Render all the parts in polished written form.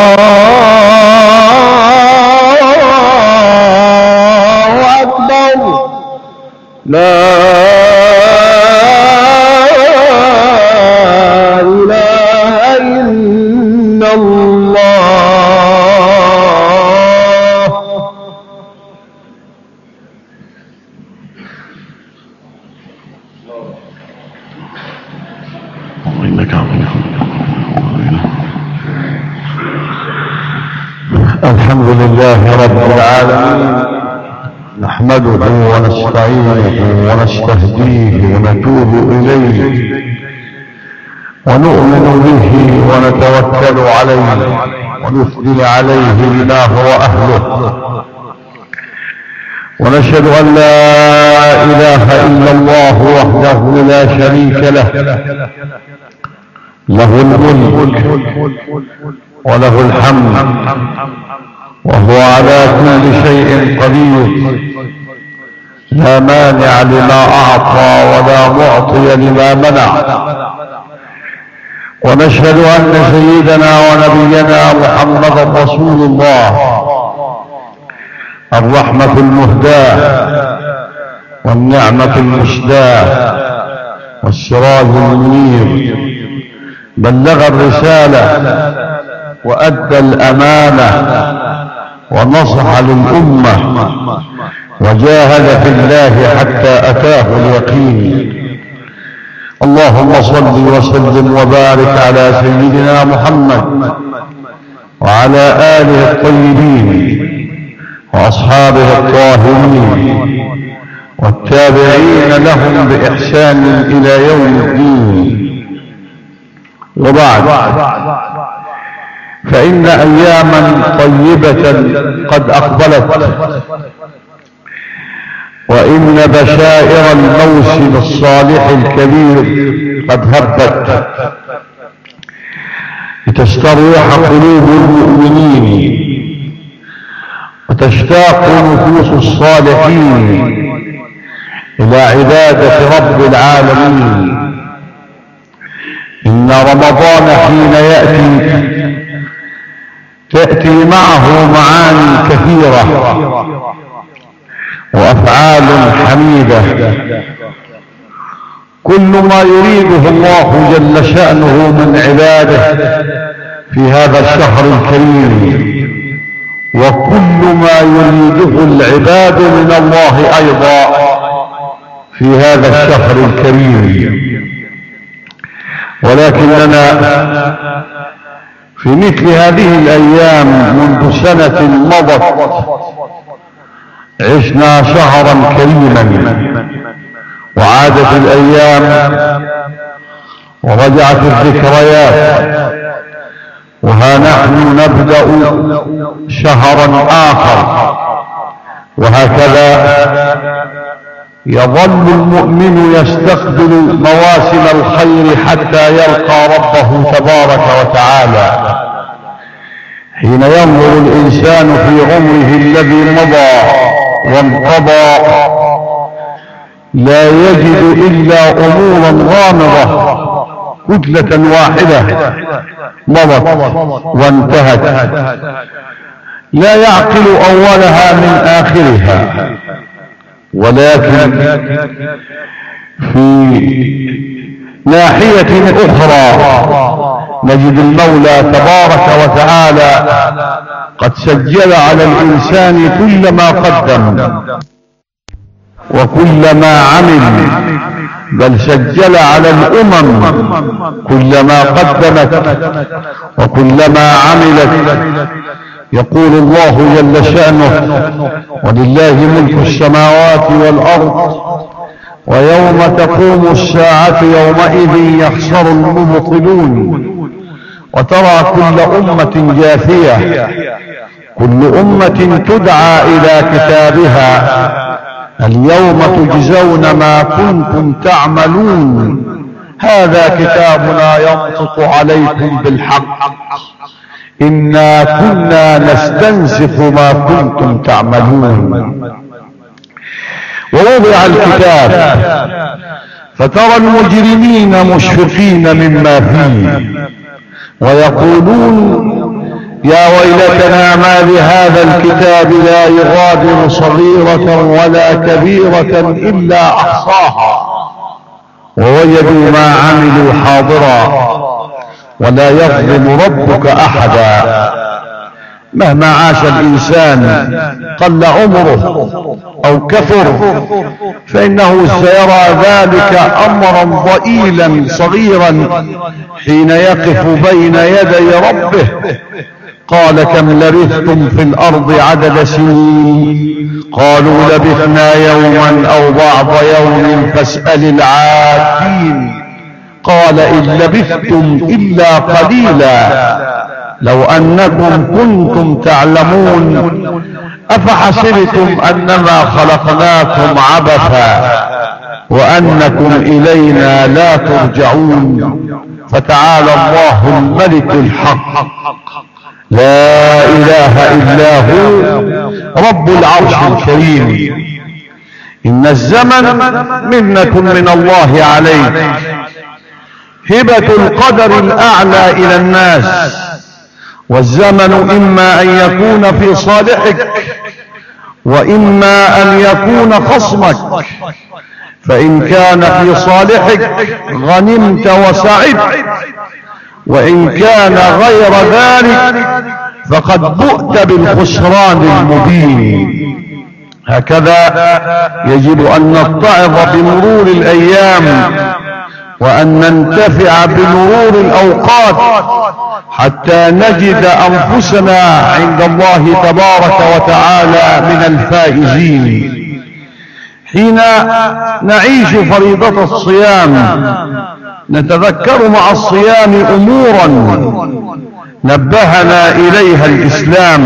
أكبر. لا إله إلا الله. الحمد لله رب العالمين، نحمده ونستعينه ونستهديه ونتوب إليه ونؤمن به ونتوكل عليه ونثني عليه بما هو أهله، ونشهد أن لا إله إلا الله وحده لا شريك له، له الملك وله الحمد وهو على كل شيء قدير، لا مانع لما أعطى ولا معطي لما منع. ونشهد أن سيدنا ونبينا محمد رسول الله، الرحمة المهداة والنعمة المسداة والسراج المنير، بلغ الرسالة وأدى الأمانة ونصح للأمة وجاهد في الله حتى أتاه اليقين. اللهم صل وسلم وبارك على سيدنا محمد وعلى آله الطيبين وأصحابه الطاهرين والتابعين لهم بإحسان إلى يوم الدين. وبعد، فإن أياما طيبة قد أقبلت، وإن بشائر الموسم الصالح الكبير قد هبت، لتستريح قلوب المؤمنين وتشتاق نفوس الصالحين إلى عبادة رب العالمين. إن رمضان حين تأتي معه معاني كثيرة وأفعال حميدة، كل ما يريده الله جل شأنه من عباده في هذا الشهر الكريم، وكل ما يريده العباد من الله أيضا في هذا الشهر الكريم. ولكننا في مثل هذه الأيام منذ سنة مضت عشنا شهرا كريما، وعادت الأيام ورجعت الذكريات، وها نحن نبدأ شهرا آخر. وهكذا يظل المؤمن يستقبل مواسم الخير حتى يلقى ربه تبارك وتعالى. حين ينظر الإنسان في عمره الذي مضى وانقضى لا يجد إلا أمورا غامضة، كتلة واحدة مضت وانتهت، لا يعقل أولها من آخرها. ولكن في ناحية أخرى نجد المولى تبارك وتعالى قد سجل على الإنسان كل ما قدم وكل ما عمل، بل سجل على الأمم كل ما قدمت وكل ما عملت. يقول الله جل شأنه: ولله ملك السماوات والأرض ويوم تقوم الساعة يومئذ يخسر المبطلون. وترى كل أمة جاثية، كل أمة تدعى إلى كتابها: اليوم تجزون ما كنتم تعملون، هذا كتابنا ينطق عليكم بالحق، إنا كنا نستنسخ ما كنتم تعملون. ووضع الكتاب فترى المجرمين مشفقين مما فيه ويقولون يا ويلتنا ما لهذا الكتاب لا يغادر صغيرة ولا كبيرة إلا أحصاها ووجدوا ما عملوا حاضرا ولا يظلم ربك أحدا. مهما عاش الإنسان قل عمره أو كثر فإنه سيرى ذلك أمرا ضئيلا صغيرا حين يقف بين يدي ربه. قال كم لبثتم في الأرض عدد سنين قالوا لبثنا يوما أو بعض يوم فاسأل العادين قال إن لبثتم إلا قليلا لو أنكم كنتم تعلمون أفحسبتم أنما خلقناكم عبثا وأنكم إلينا لا ترجعون. فتعالى الله الملك الحق لا إله إلا هو رب العرش الكريم. إن الزمن منة من الله عليك، هبة القدر الأعلى إلى الناس، والزمن إما أن يكون في صالحك وإما أن يكون خصمك، فإن كان في صالحك غنمت وسعدت، وإن كان غير ذلك فقد بؤت بالخسران المبين. هكذا يجب أن نتعظ بمرور الأيام وأن ننتفع بمرور الأوقات حتى نجد أنفسنا عند الله تبارك وتعالى من الفائزين. حين نعيش فريضة الصيام نتذكر مع الصيام أمورا نبهنا إليها الإسلام.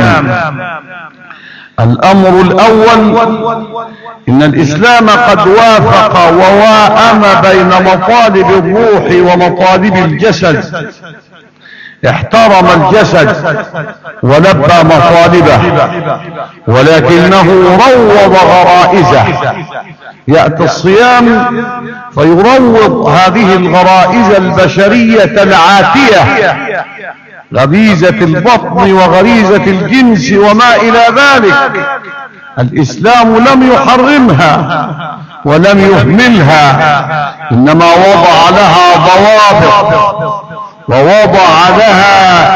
الأمر الأول إن الإسلام قد وافق وواءم بين مطالب الروح ومطالب الجسد، احترم الجسد ولبى مطالبه، ولكنه روض غرائزه. يأتي الصيام فيروض هذه الغرائز البشرية العاتية، غريزة البطن وغريزة الجنس وما إلى ذلك. الإسلام لم يحرمها ولم يهملها، إنما وضع لها ضوابط ووضع لها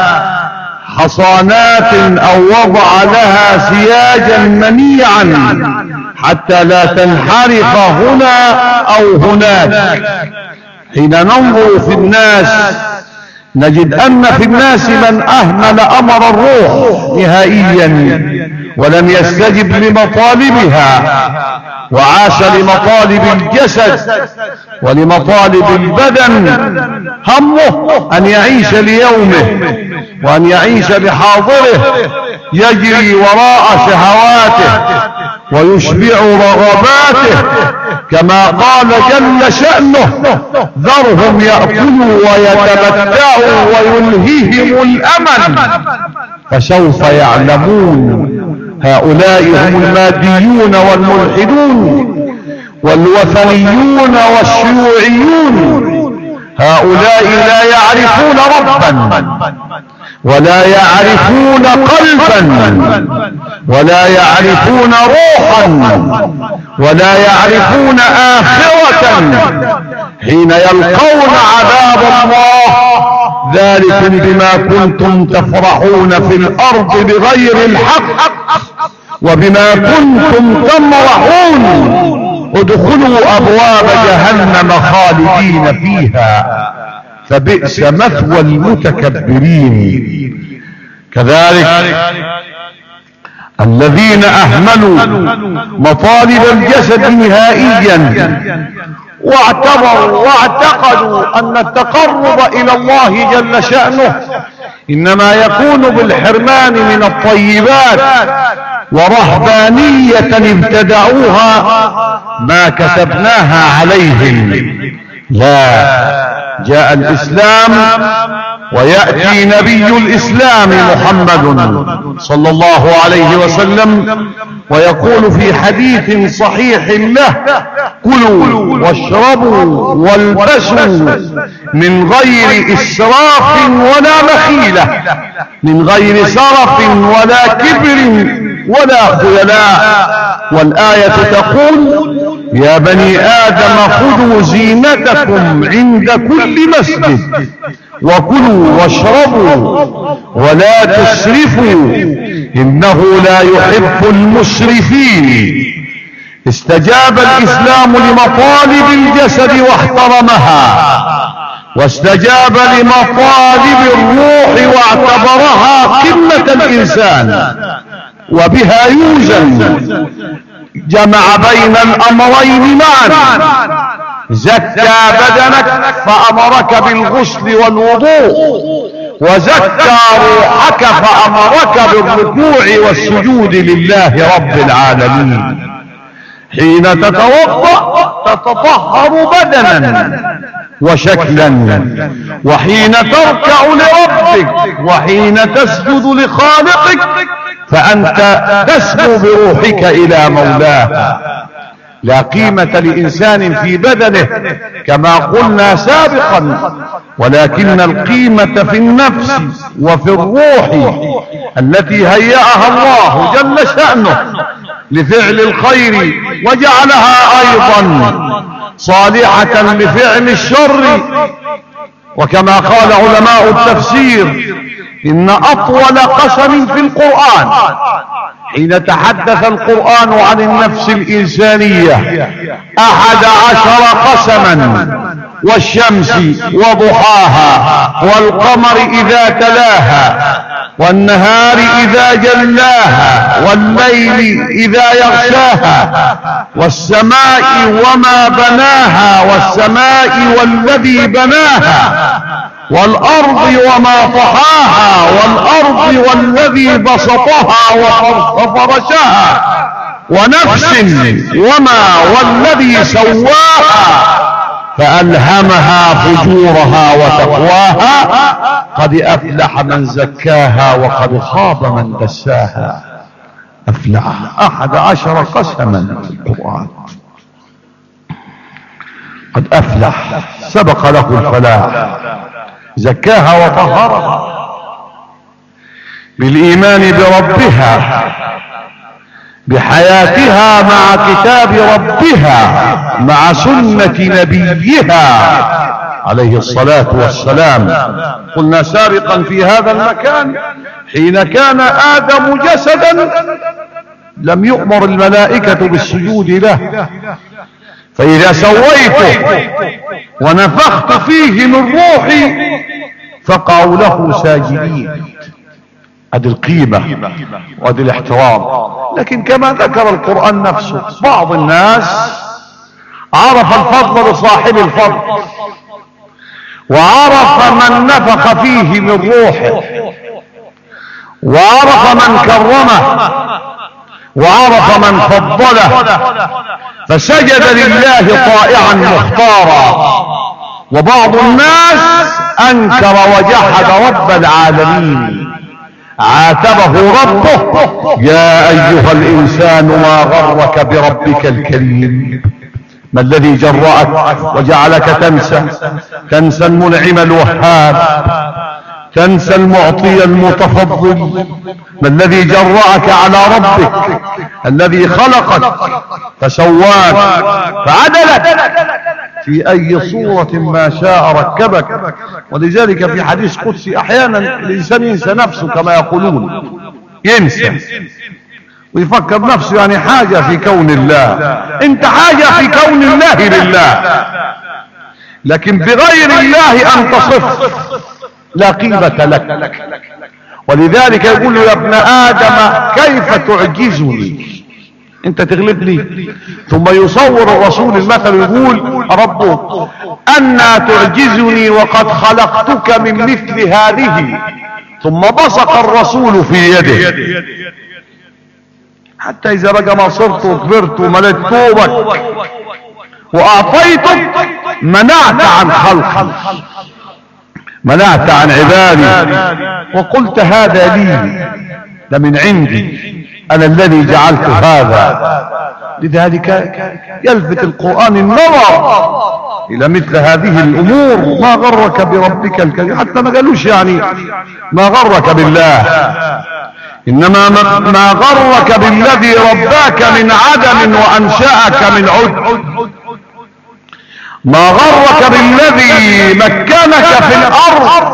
حصانات أو وضع لها سياجا منيعا حتى لا تنحرف هنا أو هناك. حين ننظر في الناس نجد أن في الناس من أهمل أمر الروح نهائيا ولم يستجب لمطالبها، وعاش لمطالب الجسد ولمطالب البدن. همه أن يعيش ليومه وأن يعيش لحاضره، يجري وراء شهواته ويشبع رغباته، كما قال جل شأنه ذرهم يأكلوا ويتمتعوا ويلهيهم الأمل فسوف يعلمون. هؤلاء هم الماديون والملحدون والوثنيون والشيوعيون. هؤلاء لا يعرفون ربا ولا يعرفون قلبا ولا يعرفون روحا ولا يعرفون آخرة. حين يلقون عذاب الله ذلك بما كنتم تفرحون في الأرض بغير الحق وبما كنتم تمرحون ادخلوا أبواب جهنم خالدين فيها فبئس مثوى المتكبرين. كذلك الذين أهملوا مطالب الجسد نهائيا واعتقدوا أن التقرب إلى الله جل شأنه إنما يكون بالحرمان من الطيبات، ورهبانية ابتدعوها ما كتبناها عليهم. لا، جاء الإسلام ويأتي نبي الإسلام محمد صلى الله عليه وسلم ويقول في حديث صحيح له: كلوا واشربوا والبسوا من غير إسراف ولا مخيلة من غير سرف ولا كبر ولا خيلاء. والآية تقول: يا بني آدم خذوا زينتكم عند كل مسجد وكلوا واشربوا ولا تسرفوا إنه لا يحب المسرفين. استجاب الإسلام لمطالب الجسد واحترمها، واستجاب لمطالب الروح واعتبرها قمة الإنسان، وبها يوزن. جمع بين الأمرين معا: زكى بدنك فأمرك بالغسل والوضوء، وزكى روحك فأمرك بالركوع والسجود لله رب العالمين. حين تتوضأ تتطهر بدنا وشكلا، وحين تركع لربك وحين تسجد لخالقك فأنت تسمو بروحك إلى مولاه. لا قيمة لإنسان في بدنه كما قلنا سابقا، ولكن القيمة في النفس وفي الروح التي هيأها الله جل شأنه لفعل الخير، وجعلها أيضا صالحة لفعل الشر. وكما قال علماء التفسير: إن أطول قسم في القرآن حين تحدث القرآن عن النفس الإنسانية 11 قسما: والشمس وضحاها، والقمر إذا تلاها، والنهار إذا جلاها، والليل إذا يغشاها، والسماء وما بناها، والسماء والذي بناها، والأرض وما طحاها، والأرض والذي بسطها وفرشها، ونفس وما والذي سواها فألهمها فجورها وتقواها. قد أفلح من زكاها وقد خاب من دساها. أفلح 11 قسما في القرآن. قد أفلح، سبق له الفلاح، زكاها وطهرها بالإيمان بربها، بحياتها مع كتاب ربها، مع سنة نبيها عليه الصلاة والسلام. قلنا سابقا في هذا المكان: حين كان آدم جسدا لم يؤمر الملائكة بالسجود له، فإذا سويته ونفخت فيه من روحي فقعوا له ساجدين. هذه القيمة وهذه الاحترام. لكن كما ذكر القرآن نفسه، بعض الناس عرف الفضل لصاحب الفضل، وعرف من نفخ فيه من روحه، وعرف من كرمه، وعرف من فضله، فسجد لله طائعا مختارا. وبعض الناس أنكر وجحد رب العالمين، عاتبه ربه: يا أيها الإنسان ما غرك بربك الكريم. ما الذي جرأك وجعلك تنسى المنعم الوهاب، تنسى المعطي المتفضل؟ ما الذي جرأك على ربك الذي خلقك فسواك فعدلك في أي صورة ما شاء ركبك؟ ولذلك في حديث قدسي أحيانا الإنسان ينسى نفسه كما يقولون، ينسى ويفكر نفسه يعني حاجة في كون الله. انت حاجة في كون الله لله، لكن بغير الله أن تصف لا قيمة لك. ولذلك يقول له: يا ابن آدم كيف تعجزني، انت تغلبني. ثم يصور الرسول المثل يقول: ربه أنا تعجزني وقد خلقتك من مثل هذه. ثم بصق الرسول في يده، حتى إذا بقى ما صرت وكبرت ومليت ثوبك وأعطيتك منعت عن خلقي، منعت عن عبادي، وقلت هذا لي، ده من عندي، أنا الذي جعلت هذا. لذلك يلفت القرآن النظر إلى مثل هذه الأمور. ما غرك بربك الكريم، حتى ما قالوش يعني ما غرك بالله، إنما ما غرك بالذي رباك من عدم وأنشأك من عد، ما غرك بالذي مكنك في الأرض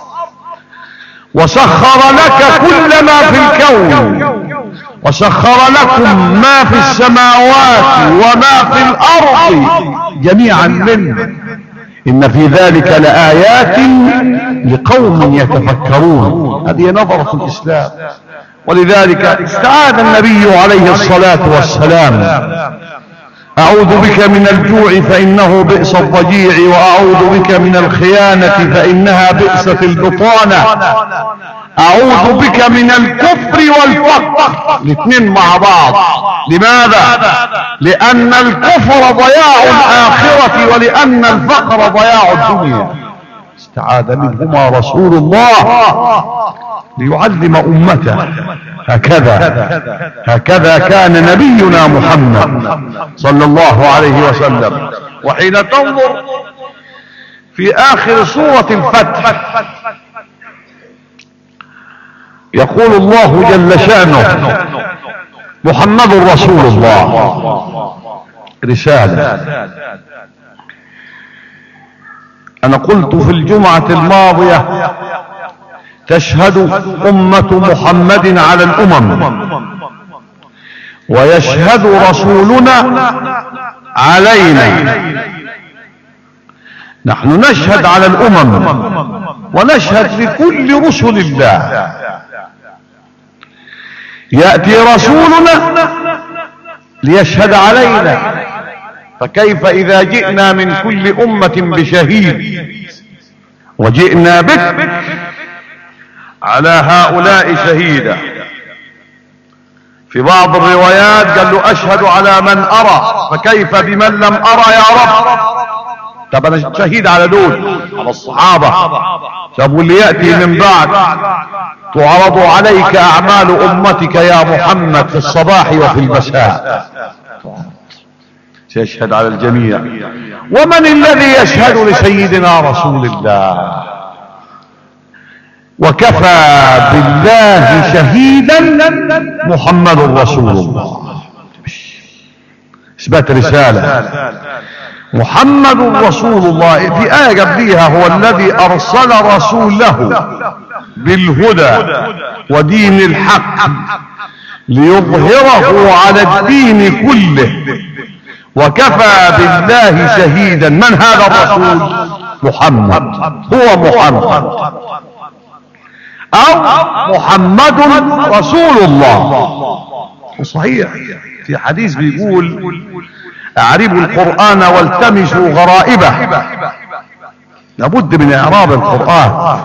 وسخر لك كل ما في الكون، وسخر لكم ما في السماوات وما في الأرض جميعا منه، إن في ذلك لآيات لقوم يتفكرون. هذه نظرة الإسلام. ولذلك استعاذ النبي عليه الصلاة والسلام: أعوذ بك من الجوع فإنه بئس الضجيع، وأعوذ بك من الخيانة فإنها بئست البطانة، أعوذ بك من الكفر والفقر. الاثنين مع بعض. لماذا؟ لأن الكفر ضياع الآخرة، ولأن الفقر ضياع الدنيا. استعاذ منهما رسول الله ليعلم أمته. هكذا كان نبينا محمد صلى الله عليه وسلم. وحين تنظر في آخر سورة الفتح يقول الله جل شأنه: محمد رسول الله. رسالة. أنا قلت في الجمعة الماضية: تشهد أمة محمد على الأمم، ويشهد رسولنا علينا. نحن نشهد على الأمم ونشهد لكل رسل الله. يأتي رسولنا ليشهد علينا، فكيف إذا جئنا من كل أمة بشهيد وجئنا بك على هؤلاء شهيدا؟ في بعض الروايات قال له: أشهد على من أرى، فكيف بمن لم أرى يا رب؟ طب أنا شهيد على دول، على الصحابة. طب واللي يأتي من بعد؟ تعرض عليك أعمال أمتك يا محمد في الصباح وفي المساء. سيشهد على الجميع. ومن الذي يشهد لسيدنا رسول الله؟ وكفى بالله شهيدا محمد رسول الله. اثبات رسالة. محمد رسول الله. في آية قبليها: هو الذي أرسل رسوله بالهدى ودين الحق ليظهره على الدين كله وكفى بالله شهيدا. من هذا الرسول؟ محمد. هو محمد، أو محمد رسول الله. وصحيح في حديث بيقول: اعربوا القرآن والتمسوا غرائبه. لابد من اعراب القرآن.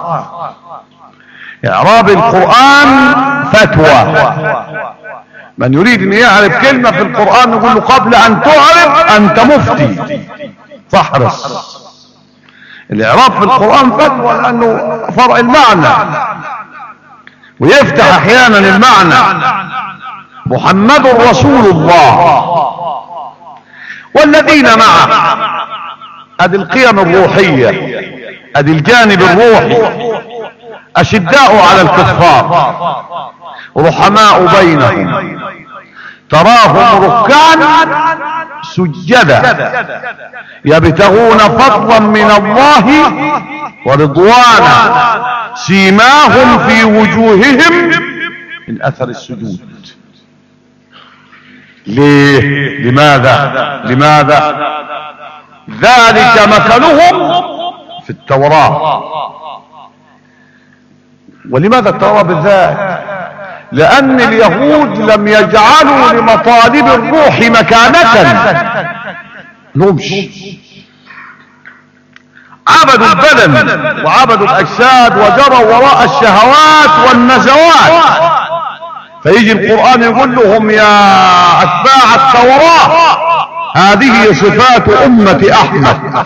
اعراب القرآن فتوى. من يريد ان يعرف كلمة في القرآن نقول له: قبل ان تعرف انت مفتي، فاحرص. الاعراب في القرآن فتوى، لانه فرع المعنى ويفتح احيانا المعنى. محمد رسول الله والذين معه. ادي القيم الروحية، ادي الجانب الروحي. اشداء على الكفار رحماء بينهم تراهم ركعا سجدا يبتغون فضلا من الله ورضوانا سيماهم في وجوههم من اثر السجود. ليه؟ لماذا؟ ذلك مثلهم في التوراة. ولماذا التوراة بالذات؟ لأن اليهود لم يجعلوا لمطالب الروح مكانة، لهمش. عبدوا البدن وعبدوا الأجساد وجروا وراء الشهوات والنزوات. فيجي القرآن يقول لهم: يا أتباع التوراة هذه صفات أمة أحمد.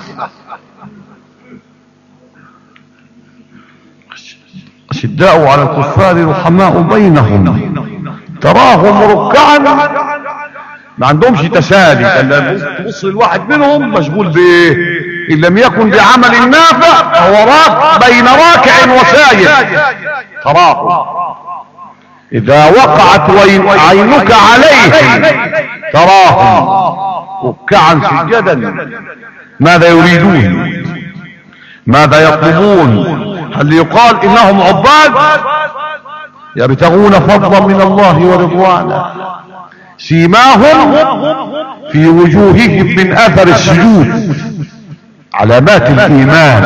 أشداء على الكفار رحماء بينهم تراهم ركعا ما عندهمش تسالي. تبص الواحد منهم مشغول بايه؟ ان لم يكن بعمل نافع فهو بين راكع وساجد. تراه اذا وقعت عينك عليهم تراهم ركعا سجدا. ماذا يريدون؟ ماذا يطلبون؟ هل يقال انهم عباد؟ يبتغون فضلا من الله ورضوانا. سيماهم في وجوههم من اثر السجود. علامات الايمان،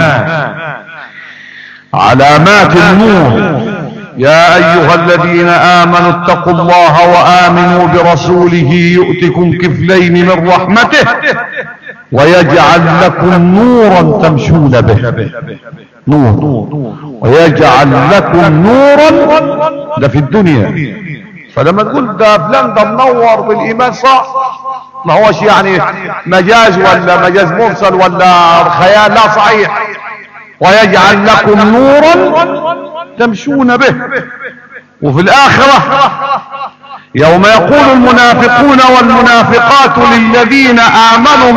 علامات النور. يا ايها الذين امنوا اتقوا الله وامنوا برسوله يؤتكم كفلين من رحمته ويجعل لكم نورا تمشون به. نور. ويجعل لكم نورا، ده في الدنيا. فلما تقول ده فلان ده منور بالايمان صح، ما هوش يعني مجاز ولا مجاز مرسل ولا خيال، لا صحيح. ويجعل لكم نورا تمشون به. وفي الآخرة يوم يقول المنافقون والمنافقات للذين آمنوا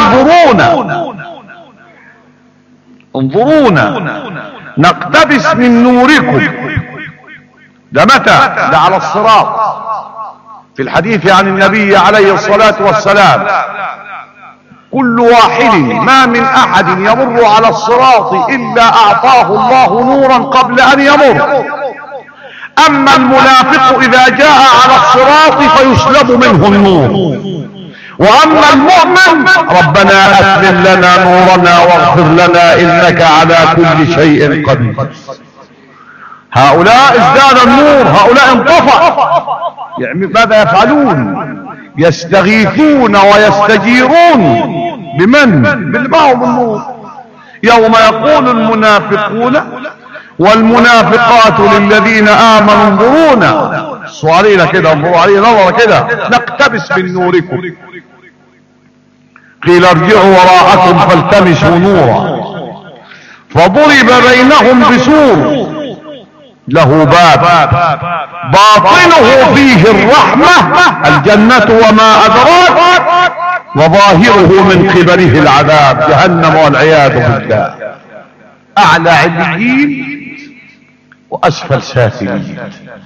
انظرونا نقتبس من نوركم. ده متى؟ ده على الصراط. في الحديث عن النبي عليه الصلاة والسلام كل واحد ما من احد يمر على الصراط الا اعطاه الله نورا قبل ان يمر. اما المنافق اذا جاء على الصراط فيسلب منه النور. واما المؤمن ربنا اتمم لنا نورنا واغفر لنا انك على كل شيء قدير. هؤلاء ازداد النور، هؤلاء انطفأ. يعني ماذا يفعلون؟ يستغيثون ويستجيرون بمن؟ باللي معهم النور. يوم يقول المنافقون والمنافقات للذين امنوا انظرونا، بصوا علينا كده، انظروا علينا نظرة كده، نقتبس من نوركم. قيل ارجعوا وراءكم فالتمسوا نورا فضرب بينهم بسور له باب باطنه فيه الرحمة الجنة وما أدراك وظاهره من قبله العذاب جهنم والعياذ بالله. أعلى عليين وأسفل سافلين.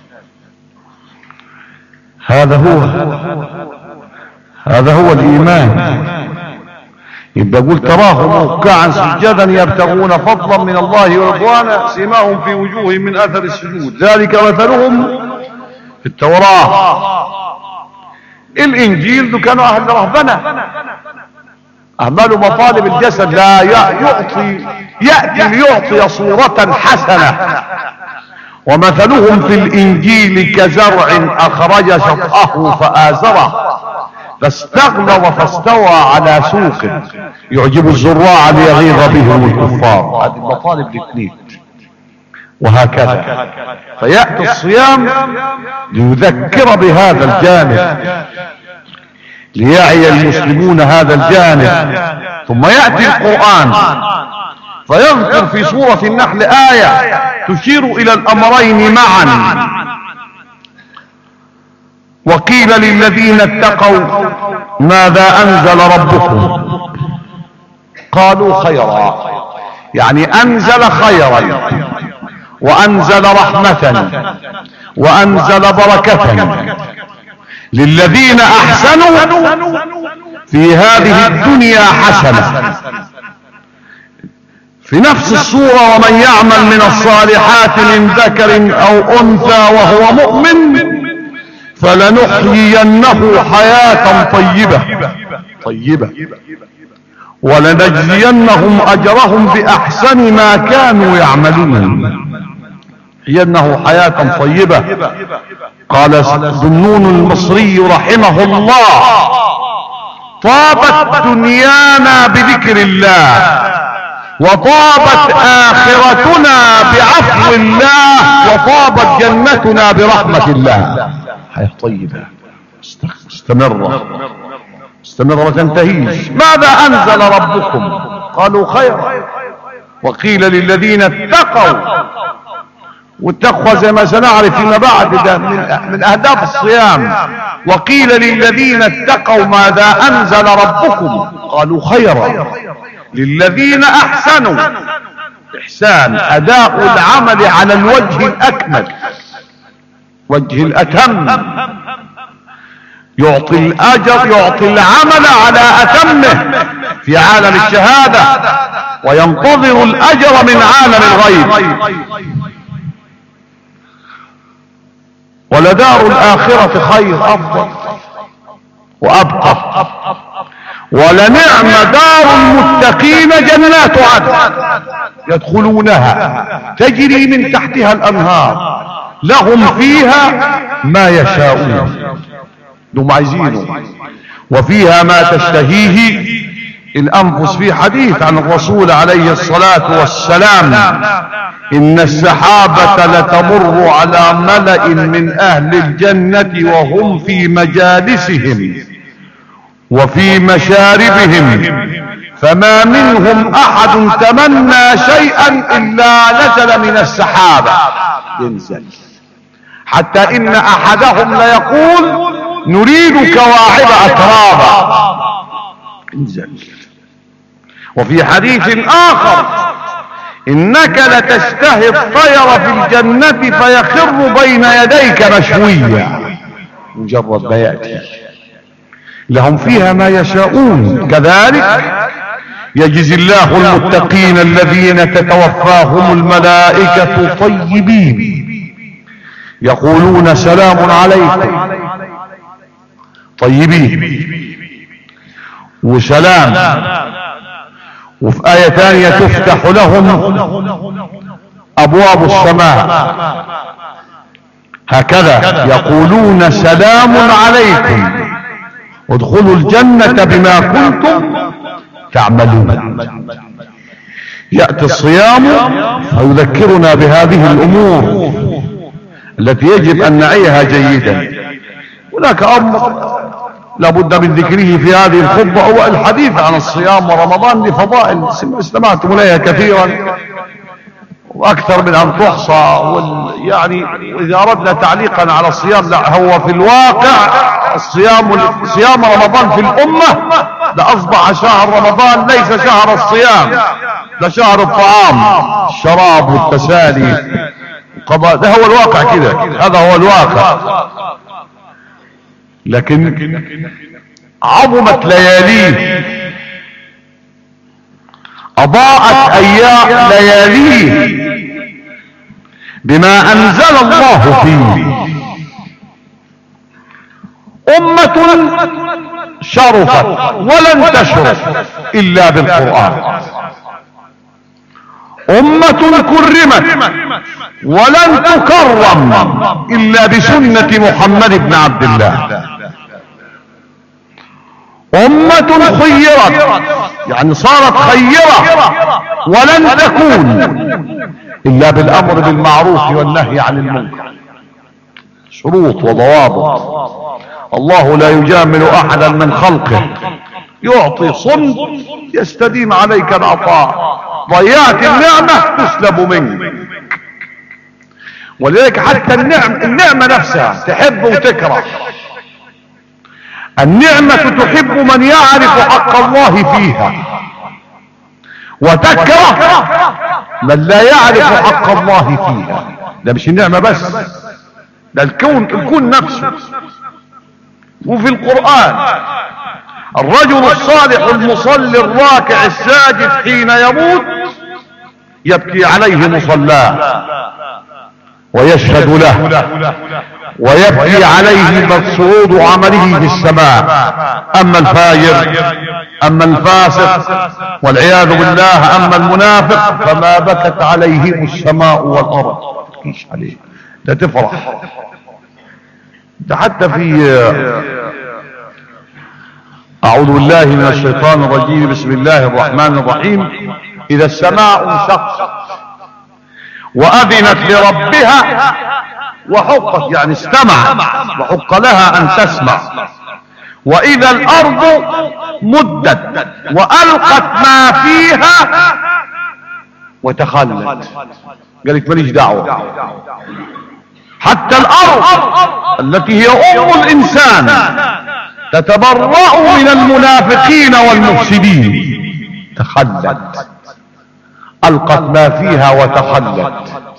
هذا هو الإيمان. يبقى قول تراهم ركعا سجدا يبتغون فضلا من الله ورضوانا سيماهم في وجوههم من اثر السجود ذلك مثلهم في التوراة. الانجيل دول كانوا اهل رهبنة، اهملوا مطالب الجسد، لا يأتي ليعطي صورة حسنة. ومثلهم في الانجيل كزرع اخرج شطأه فآزره فاستغلظ فاستوى على سوق يعجب الزراع ليغيظ بهم الكفار. هذه المطالب الاثنين. وهكذا فيأتي الصيام ليذكر بهذا الجانب، ليعي المسلمون هذا الجانب. ثم يأتي القرآن فيذكر في سورة النحل آية تشير إلى الأمرين معا. وقيل للذين اتقوا ماذا أنزل ربكم قالوا خيرا، يعني أنزل خيرا وأنزل رحمة وأنزل بركة للذين أحسنوا في هذه الدنيا حسنة. في نفس السورة ومن يعمل من الصالحات من ذكر أو أنثى وهو مؤمن فلنحيينه حياة طيبة ولنجزينهم أجرهم بأحسن ما كانوا يعملون. ينه حياة طيبة. قال ذنون المصري رحمه الله طابت دنيانا بذكر الله وطابت آخرتنا بعفو الله وطابت جنتنا برحمة الله. حياة طيبة استمر ما تنتهيش. ماذا أنزل ربكم قالوا خيرا. وقيل للذين اتقوا والتقوى زي ما سنعرف فيما بعد ده من اهداف الصيام. وقيل للذين اتقوا ماذا انزل ربكم قالوا خيرا. للذين احسنوا، احسان اداء العمل على الوجه الاكمل، وجه الاتم، يعطي الاجر، يعطي العمل على اتمه في عالم الشهادة، وينتظر الاجر من عالم الغيب. ولدار الاخرة خير افضل وابقى. ولنعم دار المتقين جنات عدن يدخلونها تجري من تحتها الانهار لهم فيها ما يشاءون، دول عايزينه، وفيها ما تشتهيه الانفس. في حديث عن الرسول عليه الصلاة والسلام ان السحابة لتمر على ملأ من اهل الجنة وهم في مجالسهم وفي مشاربهم، فما منهم احد تمنى شيئا الا نزل من السحابة، ينزل حتى ان احدهم ليقول نريد كواعب اترابا، انزل. وفي حديث اخر انك لتشتهي الطير في الجنة فيخر بين يديك مشويا، مجرد ما يأتي. لهم فيها ما يشاءون. كذلك يجزي الله المتقين الذين تتوفاهم الملائكة طيبين يقولون سلام عليكم، طيبين وسلام. وفي آية ثانية تفتح لهم أبواب السماء هكذا يقولون سلام عليكم ادخلوا الجنة بما كنتم تعملون. يأتي الصيام فيذكرنا بهذه الأمور التي يجب أن نعيها جيدا. هناك أمر لابد من ذكره في هذه الخطبة، هو الحديث عن الصيام ورمضان لفضائل استمعتم إليها كثيرا واكثر من ان تحصى. يعني اذا اردنا تعليقا على الصيام، لا، هو في الواقع صيام رمضان في الامة لأصبح شهر رمضان ليس شهر الصيام، ده شهر الطعام الشراب والتسالي القضاء. ده هو الواقع كده، هذا هو الواقع. لكن عظمت لياليه، أضاءت أيام لياليه بما أنزل الله فيه. أمة شرفت ولن تشرف إلا بالقرآن، أمة كرمت ولن تكرم إلا بسنة محمد بن عبد الله، أمة خيرت يعني صارت خيرة ولن تكون إلا بالأمر بالمعروف والنهي عن المنكر، شروط وضوابط. الله لا يجامل أحدا من خلقه، يعطي صمت يستديم عليك العطاء، ضيعت النعمة تسلب منك. ولذلك حتى النعمة نفسها تحب وتكره. النعمة تحب من يعرف حق الله فيها، وتكره من لا يعرف حق الله فيها. ده مش النعمة بس، ده الكون نفسه. وفي القرآن الرجل الصالح المصلي الراكع الساجد حين يموت يبكي عليه مصلاه ويشهد له، ويبكي عليه صعود عمله في السماء. اما الفاجر، اما الفاسق والعياذ بالله، اما المنافق فما بكت عليهم السماء والارض، تبكيش عليه، ده تفرح. ده حتى في اعوذ بالله من الشيطان الرجيم، بسم الله الرحمن الرحيم، اذا السماء انشقت واذنت لربها وحقت، يعني استمع وحق لها ان تسمع، واذا الارض مدت والقت ما فيها وتخلت، قالت ماليش دعوة. حتى الأرض التي هي أم الإنسان تتبرأ من المنافقين والمفسدين، تخلت، ألقت ما فيها وتخلت.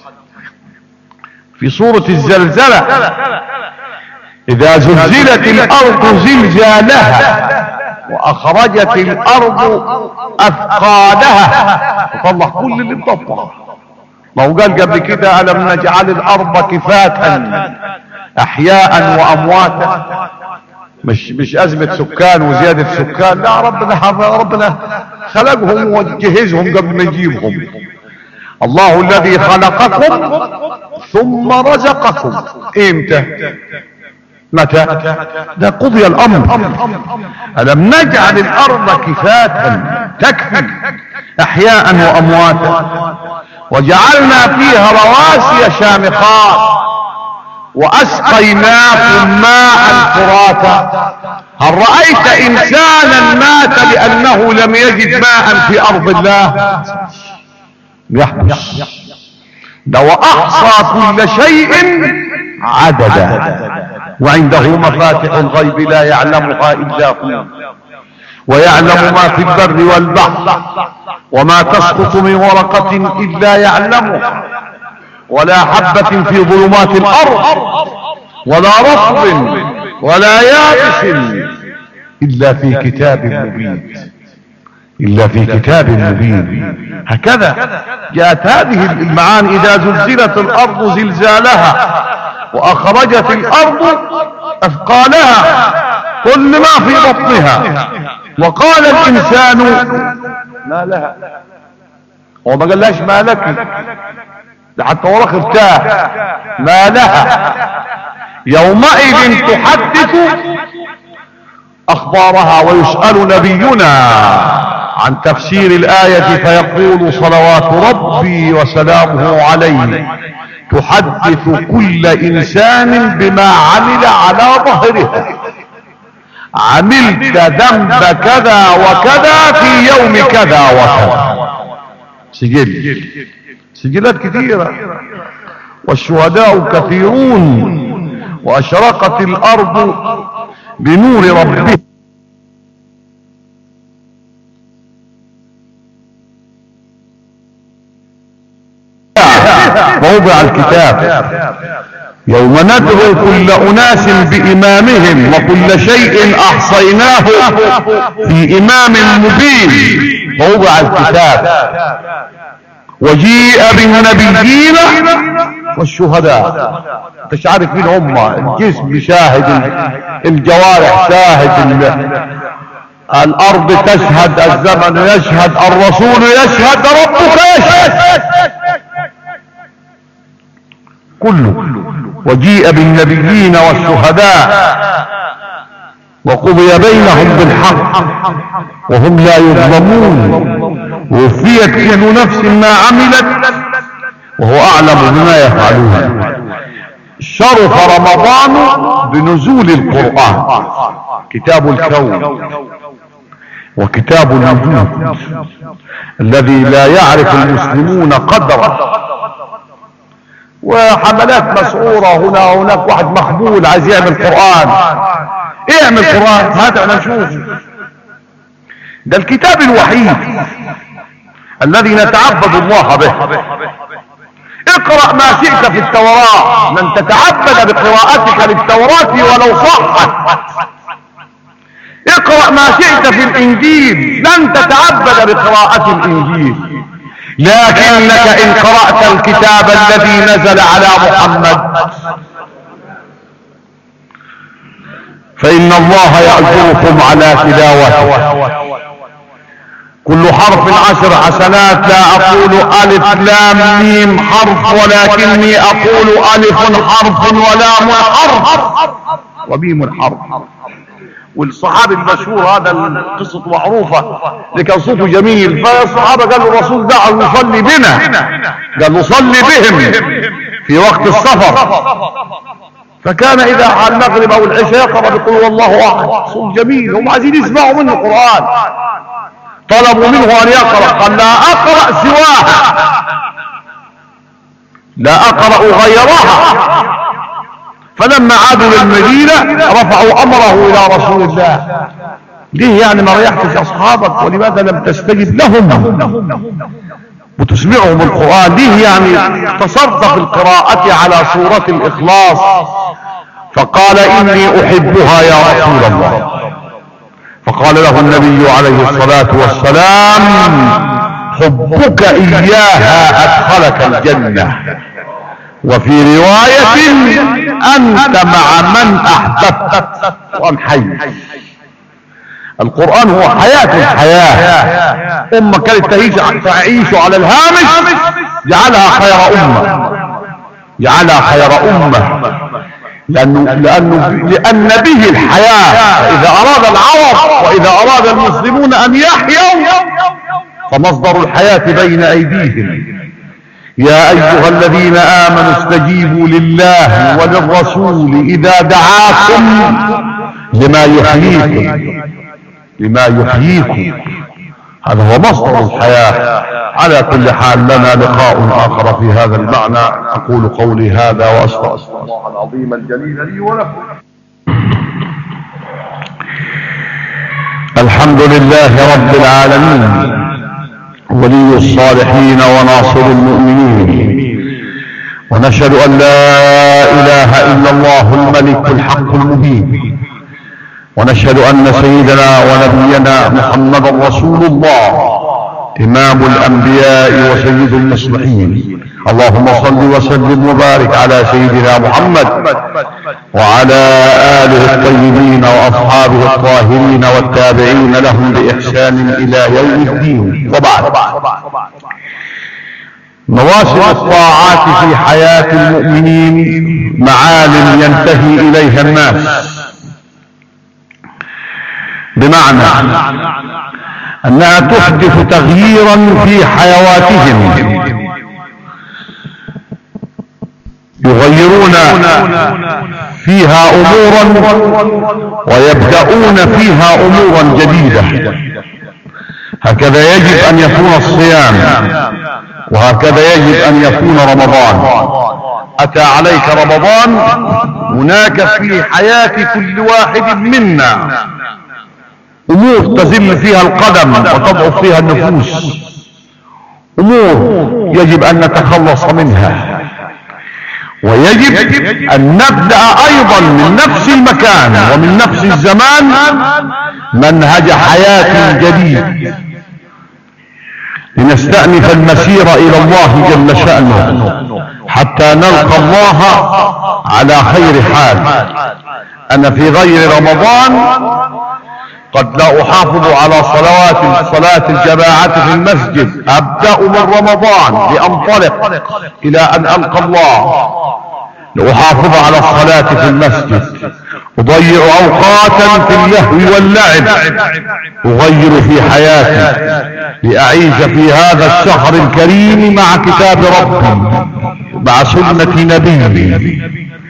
في سورة الزلزلة: إذا زلزلت الأرض زلزالها وأخرجت الأرض أثقالها، تطلع كل اللي بتطلع. ما هو قال قبل كده: ألم نجعل الأرض كفاتا أحياء وأمواتا. مش أزمة سكان وزيادة سكان، لا، ربنا خلقهم وجهزهم قبل ما يجيبهم. الله الذي خلقكم ثم رزقكم. امتى؟ متى؟ ده قضي الأمر. ألم نجعل الأرض كفاتا تكفي أحياء وأمواتا وجعلنا فيها رواسي شامخات وأسقيناكم ماء فراتا. هل رأيت إنسانا مات لأنه لم يجد ماء في أرض الله؟ يحبس. ده وأحصى كل شيء عددا، وعنده مفاتح الغيب لا يعلمها إلا هو، ويعلم ما في البر والبحر، وما تسقط من ورقة إلا يعلمها، ولا حبة في ظلمات الأرض، ولا رطب ولا يابس إلا في كتاب مبين. إلا في كتاب مبين. هكذا جاءت هذه المعاني: إذا زلزلت الأرض زلزالها وأخرجت الأرض أثقالها، كل ما في بطنها، وقال الإنسان ما لها. هو ما قالهاش ما لك، حتى ورق ارتاح. ما لها يومئذ تحدث أخبارها. ويسأل نبينا عن تفسير الآية فيقول: صلوات ربي وسلامه عليه، تحدث كل إنسان بما عمل على ظهرها. عملت ذنب كذا وكذا في يوم كذا وكذا. سجلات كثيرة. والشهداء كثيرون. وأشرقت الأرض بنور ربها. موضع الكتاب: يوم ندعو كل أناس بإمامهم وكل شيء أحصيناه في إمام مبين. موضع الكتاب. وجيء بالنبيين والشهداء. مش عارف مين هم. الجسم شاهد، الجوارح شاهد، الأرض تشهد، الزمن يشهد، الرسول يشهد، ربك يشهد، كله. وجيء بالنبيين والشهداء وقضي بينهم بالحق وهم لا يظلمون. ووفيت كل نفس ما عملت وهو أعلم بما يفعلون. شرف رمضان بنزول القرآن، كتاب الكون وكتاب الوجود الذي لا يعرف المسلمون قدره. وحملات مسعورة هنا وهناك. واحد مخبول عايز يعمل قرآن. اعمل قرآن، هذا انا نشوف. ده الكتاب الوحيد الذي نتعبد الله به. اقرأ ما شئت في التوراة، لن تتعبد بقراءتك للتوراة ولو صحت. اقرأ ما شئت في الإنجيل، لن تتعبد بقراءة الإنجيل. لكنك إن قرأت الكتاب الذي نزل على محمد فإن الله يأجركم على تلاوته. كل حرف 10 حسنات. لا أقول ألف لام ميم حرف، ولكني أقول ألف حرف ولام حرف وميم حرف. والصحابي المشهور هذا القصة معروفة اللي كان صوته جميل، فالصحابة قالوا الرسول دعوا يصلي بنا، قال نصلي بهم في وقت السفر. فكان إذا على المغرب أو العشاء يقرأ بقول والله أحد. صوت جميل، هم عايزين يسمعوا منه القرآن. طلبوا منه ان يقرأ، قال لا اقرأ سواها، لا اقرأ غيرها. فلما عادوا للمدينة رفعوا امره الى رسول الله. ليه يعني ما ريحتش اصحابك؟ ولماذا لم تستجب لهم وتسمعهم القرآن؟ ليه يعني اقتصرت في القراءة على سورة الإخلاص؟ فقال إني أحبها يا رسول الله. فقال له النبي عليه الصلاة والسلام حبك إياها أدخلك الجنة. وفي رواية أنت مع من أحببت وأنحيت. القرآن هو حياة الحياة. أمة كانت تعيش على الهامش جعلها خير أمة، جعلها خير أمة، لأن به الحياة. إذا أراد العرب وإذا أراد المسلمون أن يحيوا فمصدر الحياة بين أيديهم. يا أيها الذين آمنوا استجيبوا لله وللرسول إذا دعاكم لما يحييكم. هذا هو مصدر الحياة. على كل حال لنا لقاء آخر في هذا المعنى. أقول قولي هذا وأستغفر الله العظيم الجليل لي ولكم. الحمد لله رب العالمين، ولي الصالحين وناصر المؤمنين، ونشهد أن لا إله إلا الله الملك الحق المبين، ونشهد أن سيدنا ونبينا محمدا رسول الله إمام الأنبياء وسيد المصلحين. اللهم صل وسلم وبارك على سيدنا محمد وعلى آله الطيبين وأصحابه الطاهرين والتابعين لهم بإحسان إلى يوم الدين. وبعد، مواسم الطاعات في حياة المؤمنين معالم ينتهي إليها الناس، بمعنى أنها تحدث تغييرا في حيواتهم، يغيرون فيها أمورا ويبدأون فيها أمورا جديدة. هكذا يجب أن يكون الصيام، وهكذا يجب أن يكون رمضان. أتى عليك رمضان، هناك في حياة كل واحد منا أمور تزل فيها القدم وتضعف فيها النفوس، أمور يجب أن نتخلص منها، ويجب أن نبدأ أيضا من نفس المكان ومن نفس الزمان منهج حياة جديد، لنستأنف المسير إلى الله جل شأنه حتى نلقى الله على خير حال. أنا في غير رمضان قد لا أحافظ على صلاة الجماعة في المسجد، أبدأ من رمضان لأنطلق إلى أن ألقى الله، لأحافظ على الصلاة في المسجد، أضيع أوقاتا في اللهو واللعب، أغير في حياتي لأعيش في هذا الشهر الكريم مع كتاب ربي مع سنة نبي.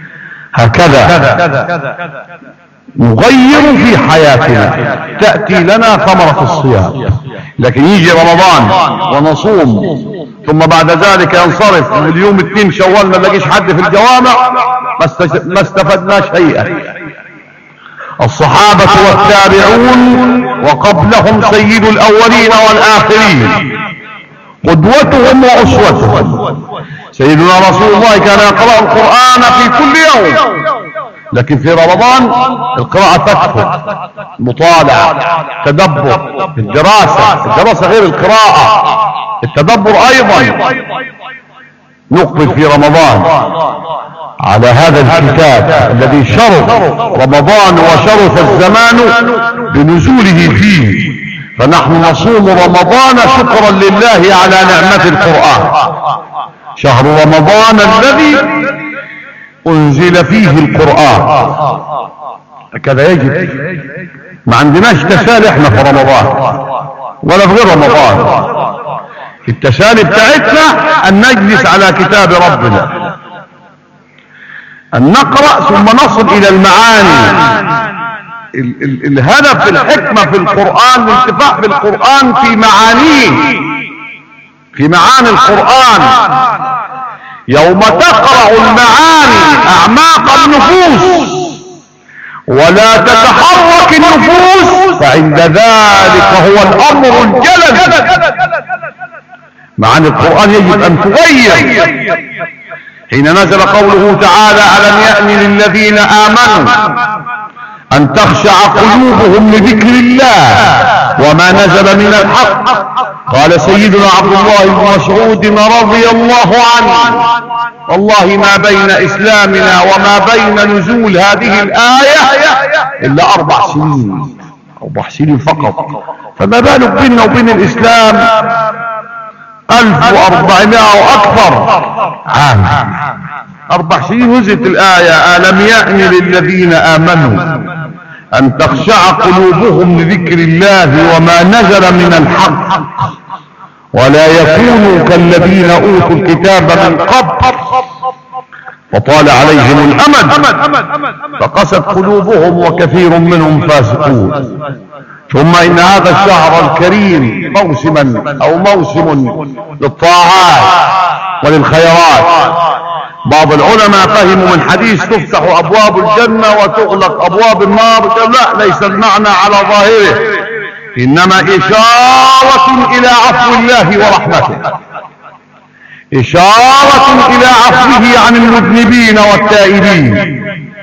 هكذا نغير في حياتنا، تأتي لنا ثمرة الصيام. لكن يجي رمضان ونصوم ثم بعد ذلك ينصرف من اليوم 2 شوال ما نلاقيش حد في الجوامع، ما استفدنا شيئا. الصحابة والتابعون وقبلهم سيد الأولين والآخرين، قدوتهم وأسوتهم. سيدنا رسول الله كان يقرأ القرآن في كل يوم، لكن في رمضان القراءة تكثر، مطالعة، تدبر، الدراسة غير القراءة، التدبر أيضا. نقبل في رمضان على هذا الكتاب الذي شرف رمضان وشرف الزمان بنزوله فيه، فنحن نصوم رمضان شكرا لله على نعمة القرآن. شهر رمضان الذي أنزل فيه القرآن. هكذا يجب. ما عندناش تسالي احنا في رمضان ولا في غير رمضان. التسالي بتاعتنا أن نجلس على كتاب ربنا، أن نقرأ ثم نصل إلى المعاني الهدف الحكمة في القرآن الانتفاع بالقرآن في معانيه، في معاني القرآن. يوم تقرأ المعاني أعماق النفوس ولا تتحرك النفوس فعند ذلك هو الأمر الجلل. معاني القرآن يجب أن تغير. حين نزل قوله تعالى ألم يأن للذين آمنوا أن تخشع قلوبهم لذكر الله وما نزل من الحق، قال سيدنا عبد الله بن مسعود رضي الله عنه والله ما بين إسلامنا وما بين نزول هذه الآية إلا 4 سنين، 4 سنين فقط، فما بالك بيننا وبين الإسلام 1400 وأكثر عام. 4 سنين نزلت الآية ألم يأن للذين آمنوا أن تخشع قلوبهم لذكر الله وما نزل من الحق ولا يكونوا كالذين أوتوا الكتاب من قبل وطال عليهم الأمد فقست قلوبهم وكثير منهم فاسقون. ثم إن هذا الشهر الكريم موسم للطاعات وللخيرات. بعض العلماء فهموا من حديث تفتح أبواب الجنة وتغلق أبواب النار، لا، ليس المعنى على ظاهره، إنما إشارة إلى عفو الله ورحمته، إشارة إلى عفوه عن المذنبين والتائبين،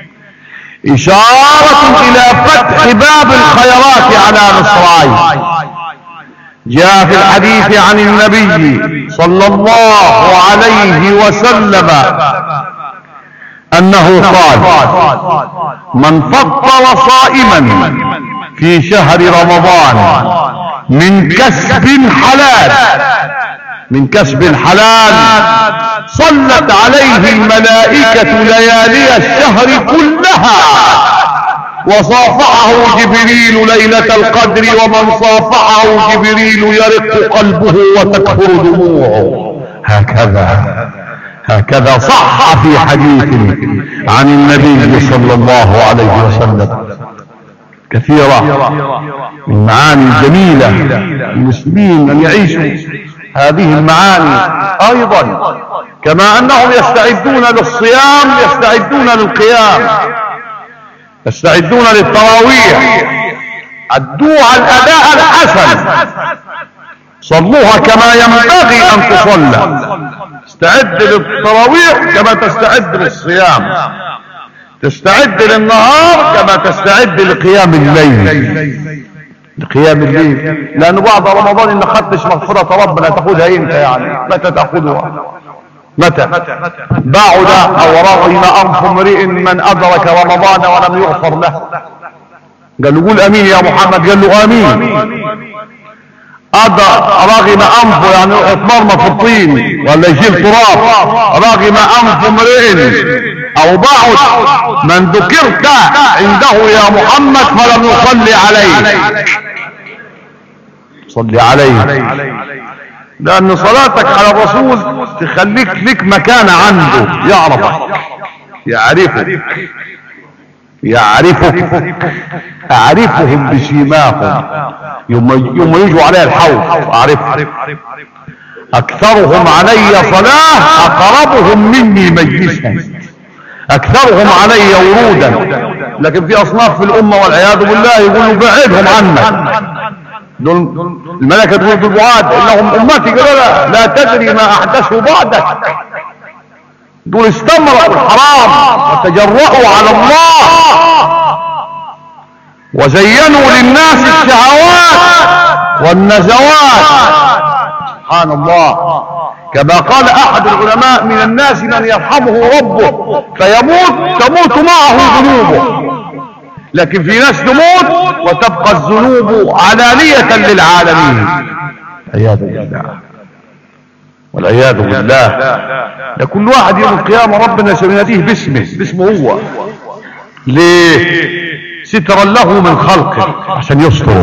إشارة إلى فتح باب الخيرات على مصراعيه. جاء في الحديث عن النبي صلى الله عليه وسلم أنه قال من فطر صائما في شهر رمضان من كسب حلال صلت عليه الملائكة ليالي الشهر كلها وصافحه جبريل ليلة القدر ومن صافحه جبريل يرق قلبه وتكفر دموعه. هكذا صح في حديث عن النبي صلى الله عليه وسلم. كثيرة من معاني جميلة المسلمين أن يعيشوا هذه المعاني أيضا، كما أنهم يستعدون للصيام يستعدون للقيام، يستعدون للتراويح. أدوها الأداء الحسن، صلوها كما ينبغي أن تصلى. استعد للتراويح كما تستعد للصيام، تستعد للنهار كما تستعد لقيام الليل. لأن بعد رمضان إن خدتش مغفرة ربنا تاخدها إمتى؟ يعني متى تاخدها؟ متى؟ بعد أو رغم أنف امرئ من أدرك رمضان ولم يغفر له. قال له قول أمين يا محمد، قال له آمين. رغم أنفه يعني اتمرمى في الطين ولا يشيل تراب. رغم أنف امرئ أو بعد من ذكرت عنده يا محمد فلم يصلي عليه. صلي عليه، لأن صلاتك على الرسول تخليك لك مكانة عنده، يعرفك أعرفهم بسيماهم يوم يجوا علي الحوض أعرفهم. أكثرهم علي صلاة أقربهم مني مجلسا، أكثرهم علي ورودا. لكن في أصناف في الأمة والعياذ بالله يقولوا بعدهم عنك، دول الملائكة تقول بالبعاد إنهم أمتي، قالوا لا تدري ما أحدثوا بعدك. دول استمروا الحرام وتجرؤوا على الله وزينوا للناس الشهوات والنزوات. سبحان الله، كما قال أحد العلماء من الناس من يرحمه ربه فيموت تموت معه ذنوبه، لكن في ناس تموت وتبقى الذنوب علانية للعالمين. والعياذ بالله والعياذ بالله. لكل واحد يوم القيامة ربنا سيناديه باسمه هو. ليه؟ سترا له من خلقه، عشان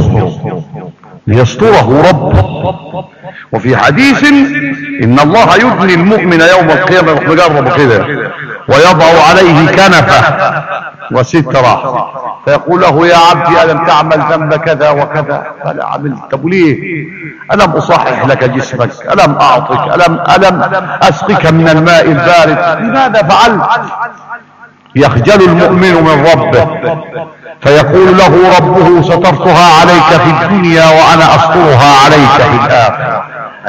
ليستره ربه. وفي حديث إن الله يدني المؤمن يوم القيامة مجرب كده ويضع عليه كنفه وسترة فيقول له يا عبدي ألم تعمل ذنب كذا وكذا؟ فلا عملت. طب ليه؟ ألم أصحح لك جسمك؟ ألم أعطك؟ ألم أسقك من الماء البارد؟ لماذا فعلت؟ يخجل المؤمن من ربه فيقول له ربه سترتها عليك في الدنيا وأنا أسترها عليك في الآخرة.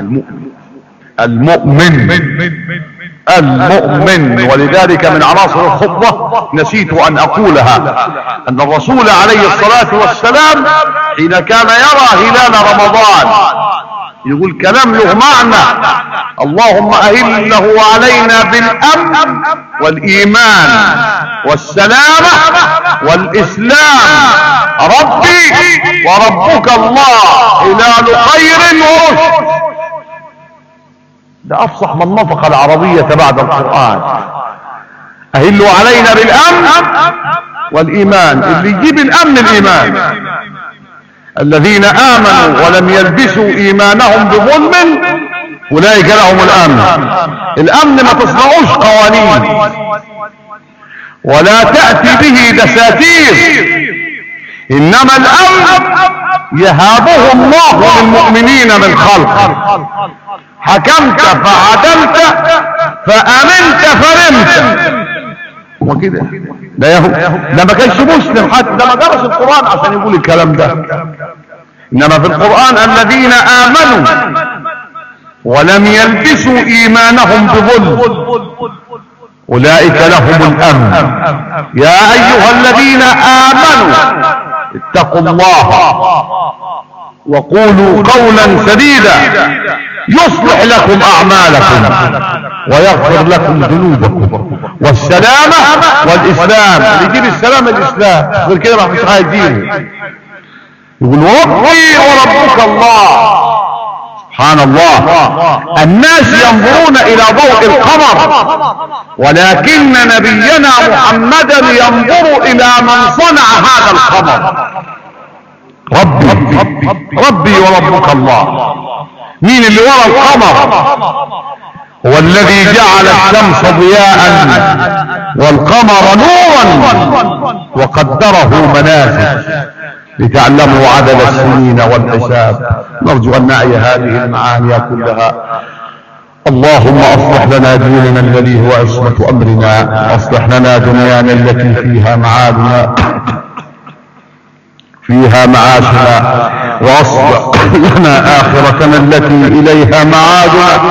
المؤمن. ولذلك من عناصر الخطبة نسيت أن أقولها، أن الرسول عليه الصلاة والسلام حين كان يرى هلال رمضان يقول كلام له معنى: اللهم أهله علينا بالأمن والإيمان والسلامة والإسلام، ربي وربك الله هلال خير ورشد. ده أفصح من نطق العربية بعد القرآن. أهلوا علينا بالأمن والإيمان. اللي يجيب الأمن الإيمان. الذين آمنوا ولم يلبسوا إيمانهم بظلم أولئك لهم الأمن. الأمن ما تصنعوش قوانين ولا تأتي به دساتير، إنما الأمن يهابه الله للمؤمنين من خلقه. حكمت فعدلت فأمنت فرمت. وكده ده ما كانش مسلم حتى، ده ما درس القرآن عشان يقول الكلام ده. إنما في القرآن الذين آمنوا ولم يلبسوا إيمانهم بظلم أولئك لهم الأمن. يا أيها الذين آمنوا اتقوا الله وقولوا قولا سديدا يصلح لكم أعمالكم ويغفر لكم ذنوبكم. والسلامة والإسلام، اللي يجيب السلام الإسلام، غير كده ما فيش حاجة تجيبه. يقول ربي وربك الله. سبحان الله. الناس ينظرون إلى ضوء القمر، ولكن نبينا محمدا ينظر إلى من صنع هذا القمر. ربي وربك الله. مين اللي وراء القمر؟ هو الذي جعل الشمس ضياء والقمر نورا وقدره منازل لتعلموا عدد السنين والحساب. نرجو أن نعي هذه المعاني كلها. اللهم أصلح لنا ديننا الذي هو عصمة أمرنا، واصلح لنا دنيانا التي فيها معادنا فيها معاشنا، واصلح لنا آخرتنا التي إليها معادنا،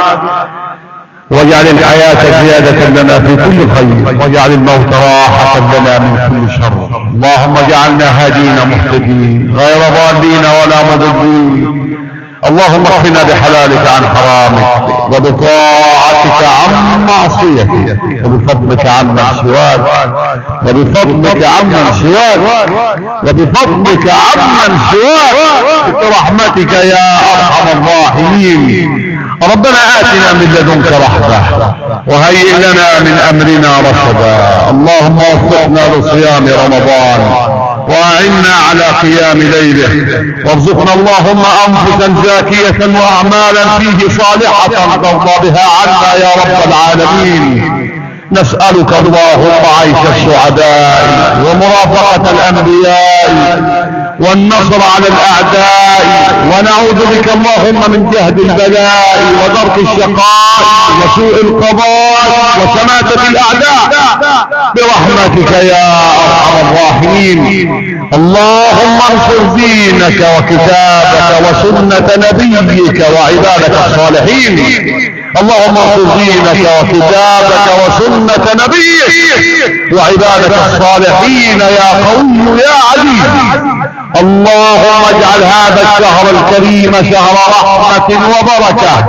واجعل الحياة زيادة لنا في كل خير، واجعل الموت راحة لنا من كل شر. اللهم اجعلنا هادين مهتدين غير ضالين ولا مضلين. اللهم اكفنا بحلالك عن حرامك، وبطاعتك عن معصيتك، وبفضلك عمن سواك، وبفضلك عمن سواك، وبفضلك عمن سواك، برحمتك يا ارحم الراحمين. ربنا آتنا من لدنك رحمة وهيئ لنا من أمرنا رشدا. اللهم وفقنا لصيام رمضان وأعنا على قيام ليله، وارزقنا اللهم أنفسا زاكية وأعمالا فيه صالحة ترضى بها عنا يا رب العالمين. نسألك اللهم عيش السعداء ومرافقة الأنبياء والنصر على الأعداء، ونعوذ بك اللهم من جهد البلاء ودرك الشقاء وسوء القضاء وشماتة الأعداء برحمتك يا أرحم الراحمين. اللهم انصر دينك وكتابك وسنة نبيك وعبادك الصالحين. اللهم انصر دينك وكتابك وسنة نبيك وعبادك الصالحين يا قوي يا عزيز. اللهم اجعل هذا الشهر الكريم شهر رحمة وبركة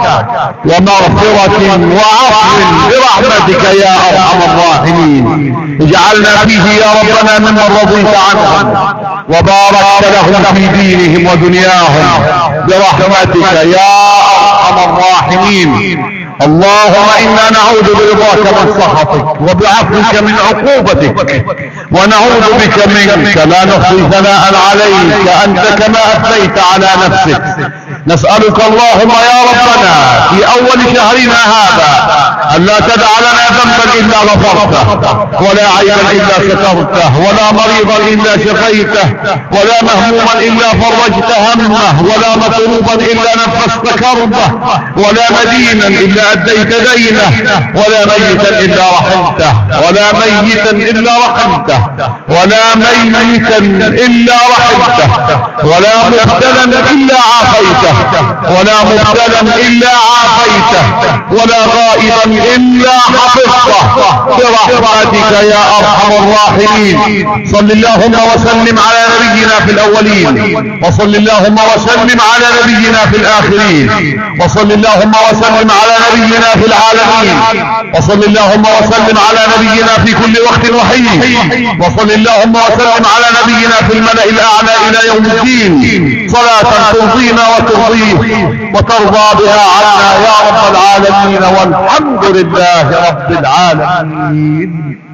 ومغفرة وعفو برحمتك يا ارحم الراحمين. اجعلنا فيه يا ربنا ممن رضيت عنهم وباركت لهم في دينهم ودنياهم برحمتك يا ارحم الراحمين. اللهم انا نعوذ برضاك من سخطك وبعفوك من عقوبتك، ونعوذ بك منك لا نحصي ثناء عليك انت كما اثنيت على نفسك. نسألك اللهم يا ربنا في اول شهرنا هذا ألا تدع لنا ذنبا إلا غفرته، ولا عيبا إلا سترته، ولا مريضا إلا شفيته، ولا مهموما إلا فرجت همه، ولا مطلوبا إلا نفست كربه، ولا مدينا إلا أديت دينه، ولا ميتا إلا رحمته، ولا ميتا إلا رحمته، ولا ميتا إلا رحمته، ولا مبتلا إلا عافيته، ولا مبتلا إلا عافيته، ولا غائبا إلا حفظته برحمتك يا أرحم الراحمين. صل اللهم وسلم على نبينا في الأولين، وصل اللهم وسلم على نبينا في الآخرين، وصل اللهم وسلم على نبينا في العالمين، وصل اللهم وسلم على نبينا في كل وقت وحين، وصل اللهم وسلم على نبينا في الملأ الأعلى إلى يوم الدين، صلاة ترضينا وترضيه وترضى بها عنا يا رب العالمين، والحمد لله رب العالمين.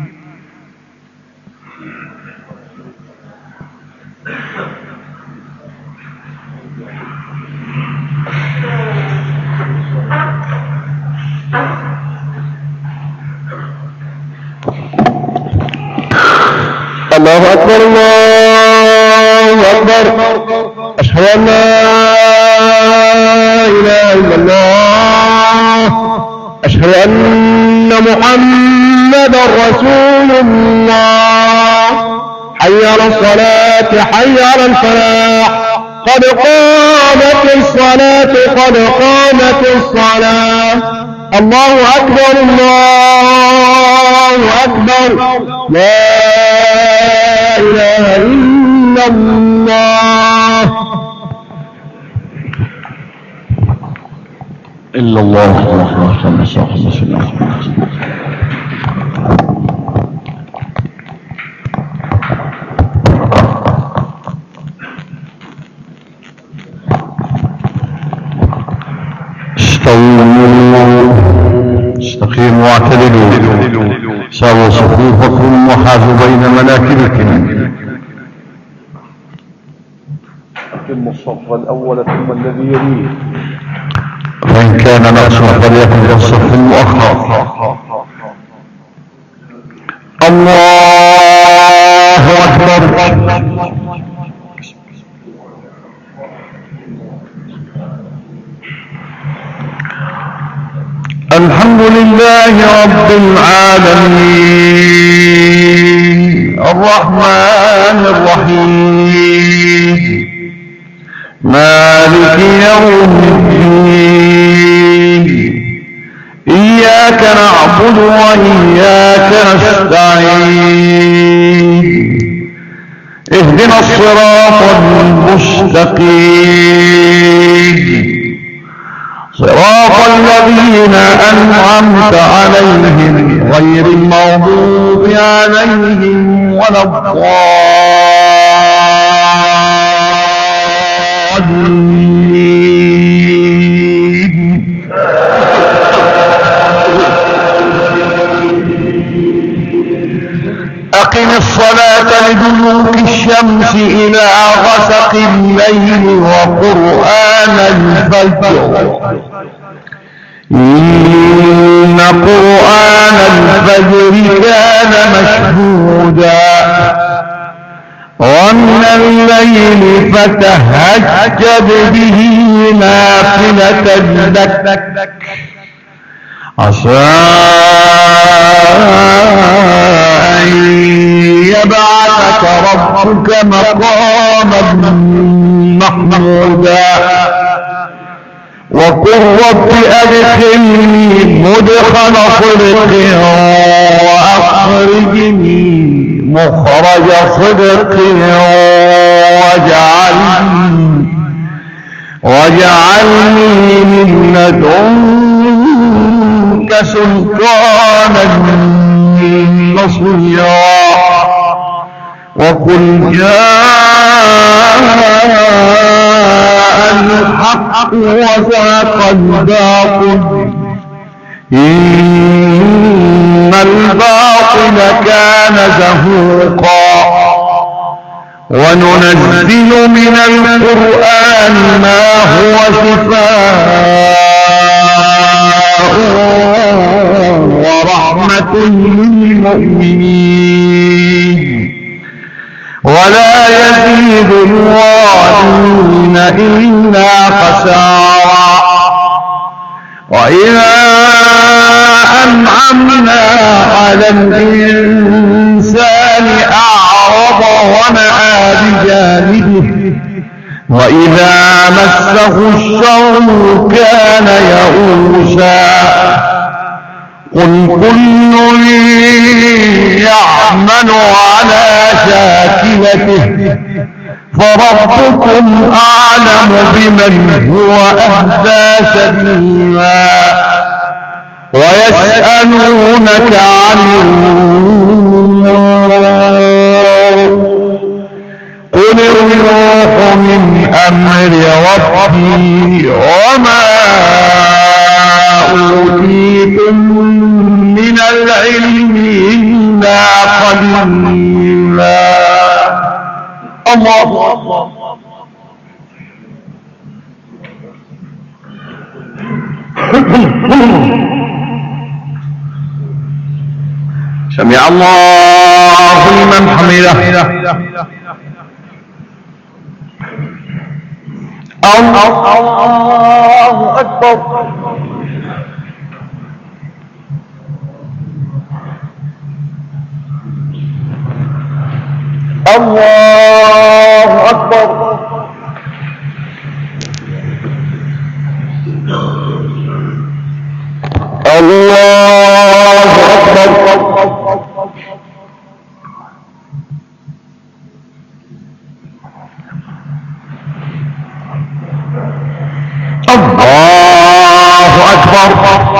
الله أكبر الله أكبر، أشهد أن لا إله إلا الله، أشهد أن محمدا رسول الله. حي على الصلاة حي على الفلاح، قد قامت الصلاة قد قامت الصلاة. الله أكبر الله أكبر، لا إله إلا الله إلا الله. استقيموا واعتدلوا، ساووا صفوفكم وحاذوا بين مناكبكم. أتموا الصف الأول ثم الذي يليه، فإن كان ناقصا فليكن في الصف المؤخر. الله أكبر. الحمد لله رب العالمين، الرحمن الرحيم، مالك يوم الدين. إياك نعبد وإياك نستعين، اهدنا الصراط المستقيم، صراط الذين أنعمت عليهم غير المغضوب عليهم ولا الضالين. أقم الصلاة لدلوك الشمس إلى غسق الليل وقرآن الفجر، إن قرآن الفجر كان مشهودا. ومن الليل فتهجد به نافلة لك، عسى أن يبعثك ربك مقاما محمودا. وقل رب أدخلني مدخل صدق وأخرجني مخرج صدق واجعلني من لدنك سلطانا نصيرا. وقل جاء الحق وزهق الباطل إن الباطل كان زهوقا. وننزل من القرآن ما هو شفاء ورحمة للمؤمنين ولا يزيد الظالمين إلا خسارا. وإذا أنعمنا على الإنسان أعرض ونأى بجانبه وإذا مسه الشر كان يئوسا. قل كل يعمل على شاكلته فربكم أعلم بمن هو أهدى سبيلا. ويسألونك عن الروح قل الروح من أمر ربي وما أوتيتم من العلم إلا قليلا. الله سمع الله لمن حمده. الله أكبر. الله أكبر. الله أكبر. الله أكبر.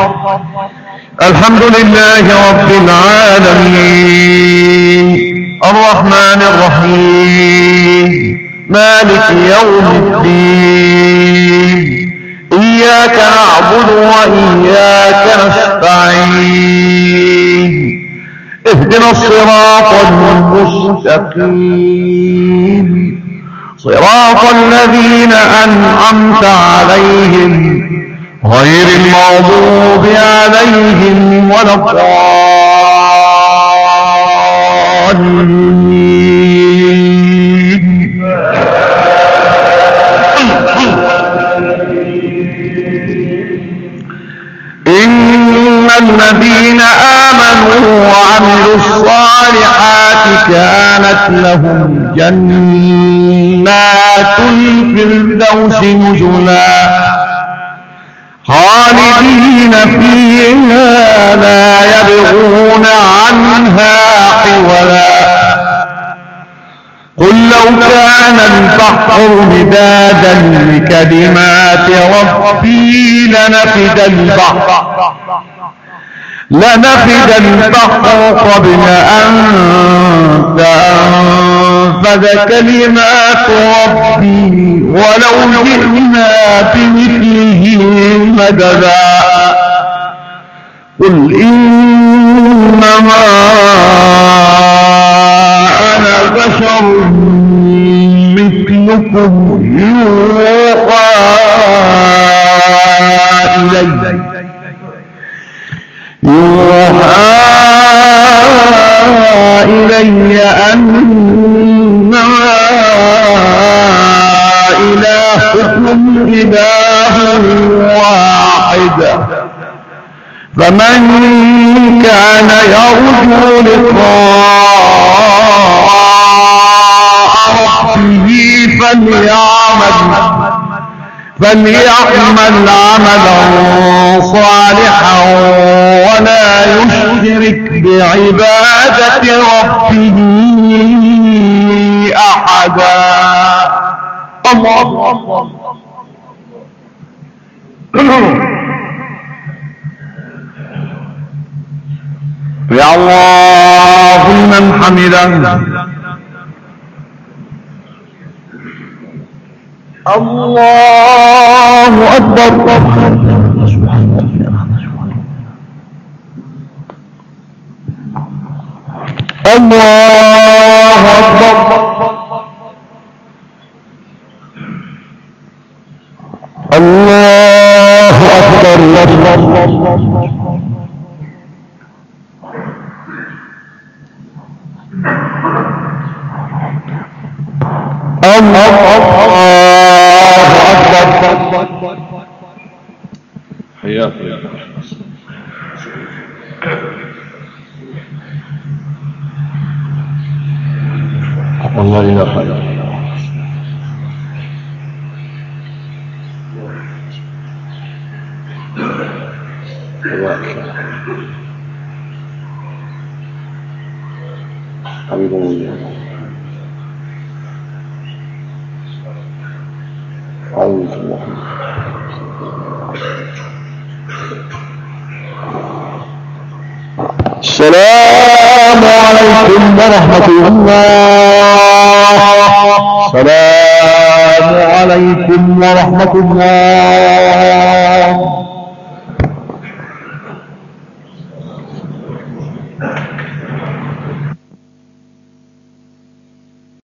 الحمد لله رب العالمين الرحمن الرحيم مالك يوم الدين إياك نعبد وإياك نستعين اهدنا الصراط المستقيم صراط الذين أنعمت عليهم غير المغضوب عليهم ولا الضالين. إن الذين آمنوا وعملوا الصالحات كانت لهم جنات الفردوس نزلا خالدين فيها لا يبغون عنها حولا. قل لو كان البحر مدادا لكلمات ربي لنفد البحر قبل أن تنفذ كلمات ربي ولو جئنا بمثله مددا. قل إنما أنا بشر مثلكم يوحى إلي أنما إلهكم إله واحد فمن كان يرجو لقاء ربه فليعمل عملا صالحا ولا يشرك بعبادة ربه أحدا. الله يا الله لمن حمده. الله أكبر. الله أكبر. الله أكبر. حياك والله لا خير. حبيبي الله أعوذ بالله. السلام عليكم ورحمة الله. السلام عليكم ورحمة الله.